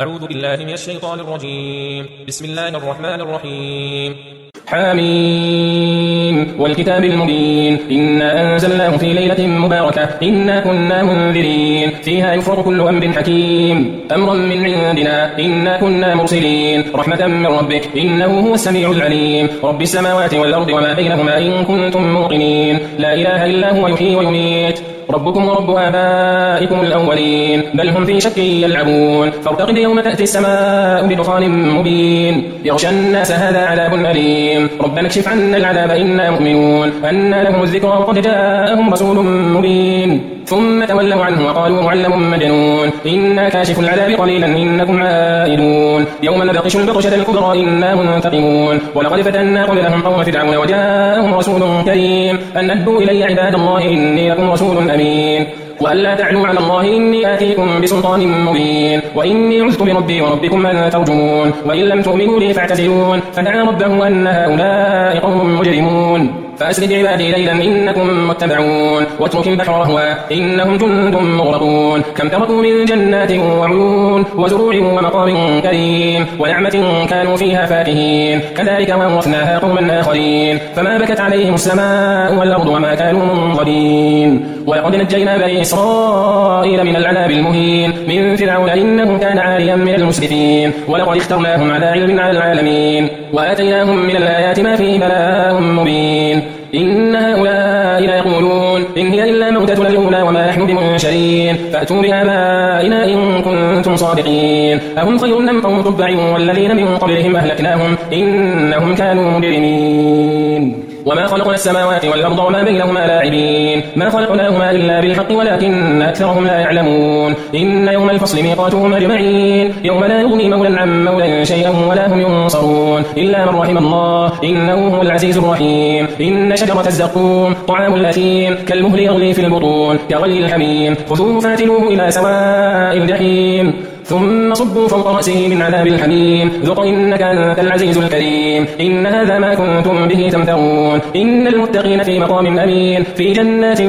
أعوذ بالله من الشيطان الرجيم. بسم الله الرحمن الرحيم. حميم والكتاب المبين إنا أنزلناه في ليلة مباركة إنا كنا منذرين فيها يفرق كل أمر حكيم أمرا من عندنا إنا كنا مرسلين رحمة من ربك إنه هو السميع العليم رب السماوات والأرض وما بينهما إن كنتم موقنين لا إله إلا هو يحيي ويميت ربكم ورب آبائكم الأولين بل هم في شك يلعبون فارتقب يوم تأتي السماء بدخان مبين يغشى الناس هذا عذاب أليم ربنا اكشف عنا العذاب إنا مؤمنون أنى لهم الذكرى وقد جاءهم رسول مبين ثم تولوا عنه وقالوا معلم مجنون إنا كاشف العذاب قليلا إنكم عائدون يوم نبطش البطشة الكبرى إنا منتقمون ولقد فتنا قبلهم قوم فرعون وجاءهم رسول كريم أن أدوا إلي عباد الله إني لكم رسول أمين وألا تعلوا على الله إني آتيكم بسلطان مبين وإني عذت بربي وربكم أن ترجمون وإن لم تؤمنوا لي فاعتزلون فدعا ربه أن هؤلاء قوم مجرمون فأسر بعبادي ليلا إنكم متبعون واترك البحر رهوا إنهم جند مغرقون كم تركوا من جنات وعيون وزروع ومقام كريم ونعمة كانوا فيها فاكهين كذلك وورثناها قوما آخرين فما بكت عليهم السماء والأرض وما كانوا منظرين ولقد نجينا بني إسرائيل من العذاب المهين من فرعون إنه كان عاليا من المسرفين ولقد اخترناهم على علم على العالمين وآتيناهم من الآيات ما فيه بلاء مبين إن هؤلاء ليقولون إن هي إلا موتتنا الأولى وما نحن بمنشرين فأتوا بآبائنا إن كنتم صادقين أهم خير أم قوم تبع والذين من قبلهم أهلكناهم إنهم كانوا مجرمين وما خلقنا السماوات والأرض وما بينهما لاعبين ما خلقناهما إلا بالحق ولكن أكثرهم لا يعلمون إن يوم الفصل ميقاتهم أجمعين يوم لا يغني مولى عن مولى شيئا ولا هم ينصرون إلا من رحم الله إنه هو العزيز الرحيم إن شجرة الزقوم طعام الأثيم كالمهل يغلي في البطون كغلي الحميم خذوه فاتلوه إلى سواء الجحيم ثم صبوا فوق رأسه من عذاب الحميم ذق إنك أنت العزيز الكريم إن هذا ما كنتم به تمترون إن المتقين في مقام أمين في جنات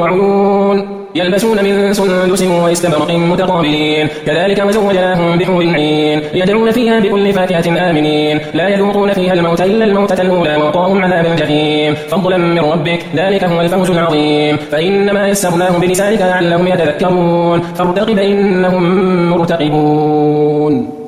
وعيون يلبسون من سندس واستبرق متقابلين كذلك وزوجناهم بحور عين يدعون فيها بكل فاكهة آمنين لا يذوقون فيها الموت إلا الموتة الأولى ووقاهم عذاب الجحيم فضلا من ربك ذلك هو الفوز العظيم فإنما يسرناه بلسانك لعلهم يتذكرون فارتقب إنهم مرتقبون